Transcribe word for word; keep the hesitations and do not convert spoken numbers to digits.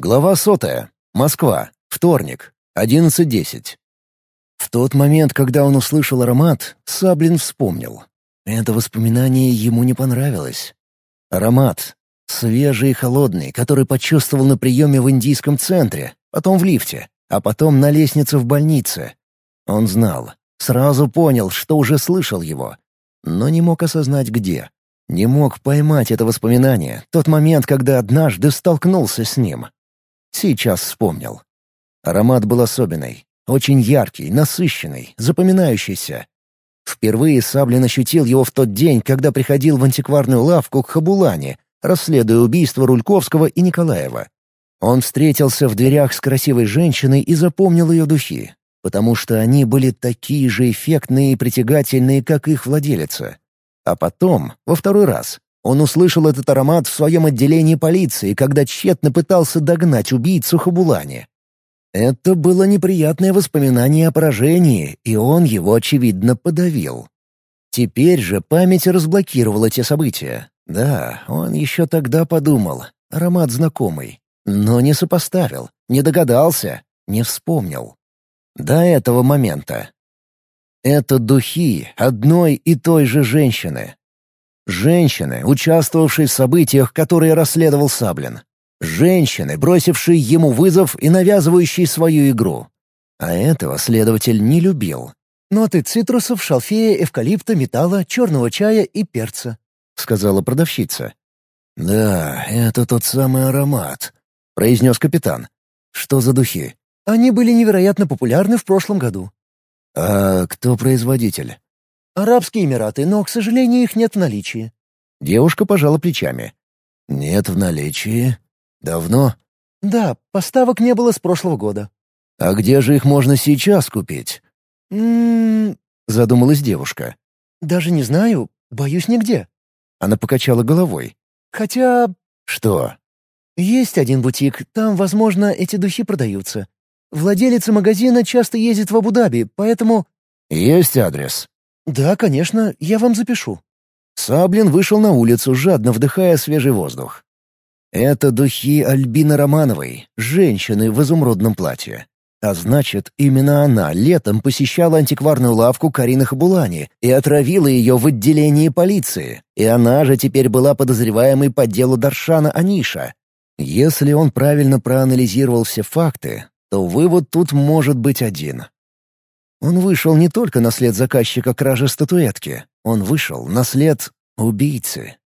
Глава сотая. Москва. Вторник. одиннадцать десять. В тот момент, когда он услышал аромат, Саблин вспомнил. Это воспоминание ему не понравилось. Аромат. Свежий и холодный, который почувствовал на приеме в индийском центре, потом в лифте, а потом на лестнице в больнице. Он знал, сразу понял, что уже слышал его, но не мог осознать где. Не мог поймать это воспоминание, тот момент, когда однажды столкнулся с ним. Сейчас вспомнил. Аромат был особенный, очень яркий, насыщенный, запоминающийся. Впервые Саблин ощутил его в тот день, когда приходил в антикварную лавку к Хабулане, расследуя убийства Рульковского и Николаева. Он встретился в дверях с красивой женщиной и запомнил ее духи, потому что они были такие же эффектные и притягательные, как их владелица. А потом, во второй раз, он услышал этот аромат в своем отделении полиции, когда тщетно пытался догнать убийцу Хабулани. Это было неприятное воспоминание о поражении, и он его, очевидно, подавил. Теперь же память разблокировала те события. Да, он еще тогда подумал, аромат знакомый, но не сопоставил, не догадался, не вспомнил. До этого момента. Это духи одной и той же женщины. Женщины, участвовавшей в событиях, которые расследовал Саблин. Женщины, бросившие ему вызов и навязывающие свою игру. А этого следователь не любил. «Ноты цитрусов, шалфея, эвкалипта, металла, черного чая и перца», — сказала продавщица. «Да, это тот самый аромат», — произнес капитан. «Что за духи?» «Они были невероятно популярны в прошлом году». «А кто производитель?» «Арабские Эмираты, но, к сожалению, их нет в наличии». Девушка пожала плечами. «Нет в наличии? Давно?» «Да, поставок не было с прошлого года». «А где же их можно сейчас купить?» «М-м-м...» задумалась девушка. «Даже не знаю. Боюсь, нигде». Она покачала головой. «Хотя...» «Что?» «Есть один бутик, там, возможно, эти духи продаются. Владелица магазина часто ездит в Абу-Даби, поэтому...» «Есть адрес?» «Да, конечно, я вам запишу». Саблин вышел на улицу, жадно вдыхая свежий воздух. Это духи Альбины Романовой, женщины в изумрудном платье. А значит, именно она летом посещала антикварную лавку Карины Хабулани и отравила ее в отделении полиции. И она же теперь была подозреваемой по делу Даршана Аниша. Если он правильно проанализировал все факты, то вывод тут может быть один. Он вышел не только на след заказчика кражи статуэтки, он вышел на след убийцы.